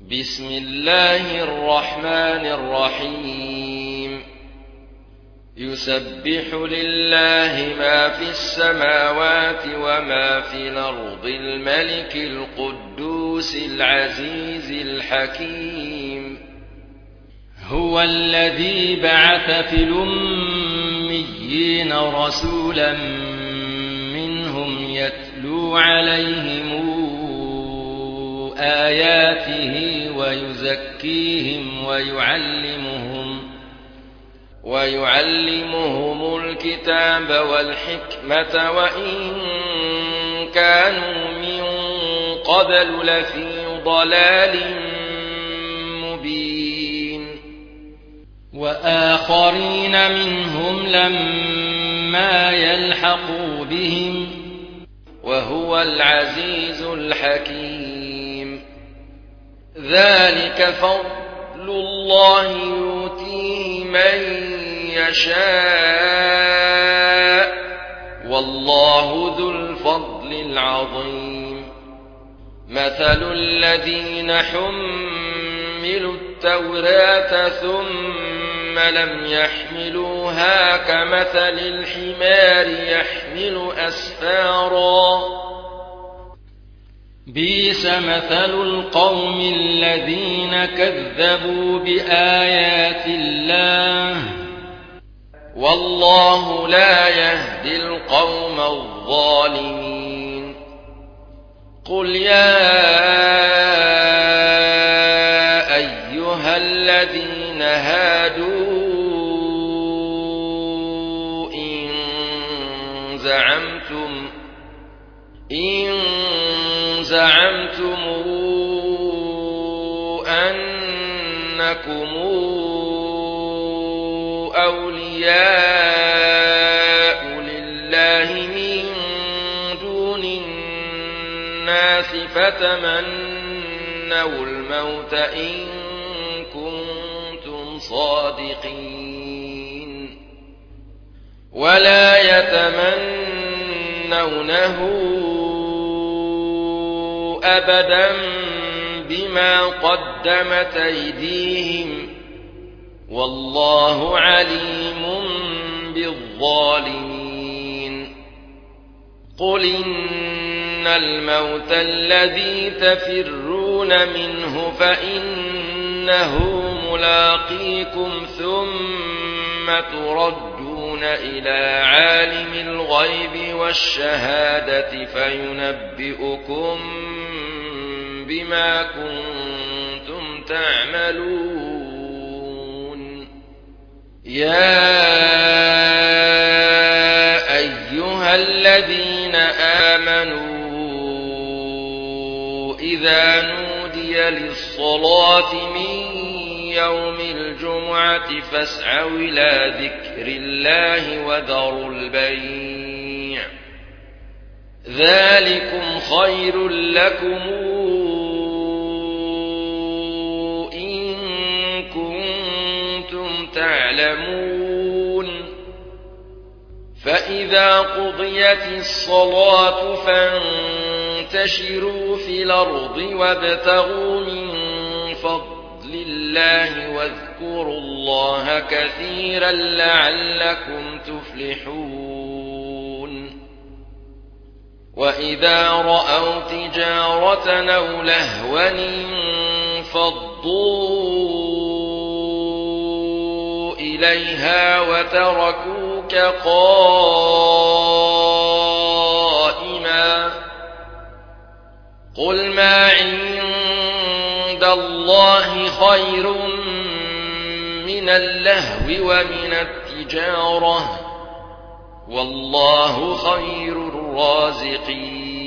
بسم الله الرحمن الرحيم يسبح لله ما في السماوات وما في الأرض الملك القدوس العزيز الحكيم هو الذي بعث في الأميين رسولا منهم يتلو عليهم آياته ويزكيهم ويعلمهم الكتاب والحكمة وإن كانوا من قبل لفي ضلال مبين وآخرين منهم لما يلحقوا بهم وهو العزيز الحكيم ذلك فضل الله يؤتيه من يشاء والله ذو الفضل العظيم مثل الذين حملوا التوراة ثم لم يحملوها كمثل الحمار يحمل أسفارا بئس مثل القوم الذين كذبوا بآيات الله والله لا يهدي القوم الظالمين قل يا أيها الذين هادوا إن زعمتم أنكم أولياء لله من دون الناس فتمنوا الموت إن كنتم صادقين ولا يتمنونه أبدا بما قدمت أيديهم والله عليم بالظالمين قل إن الموت الذي تفرون منه فإنه ملاقيكم ثم تردون إلى عالم الغيب والشهادة فينبئكم بما كنتم تعملون يا أيها الذين آمنوا إذا نودي للصلاة من يوم الجمعة فاسعوا إلى ذكر الله وذروا البيع ذلكم خير لكم إن كنتم تعلمون فإذا قضيت الصلاة فانتشروا في الأرض وابتغوا من فضل الله واذكروا الله كثيرا لعلكم تفلحون وإذا رأوا تجارة أو لهوا انفضوا إليها وتركوك قائما قل ما عند الله خير من اللهو ومن التجارة والله خير الرازقين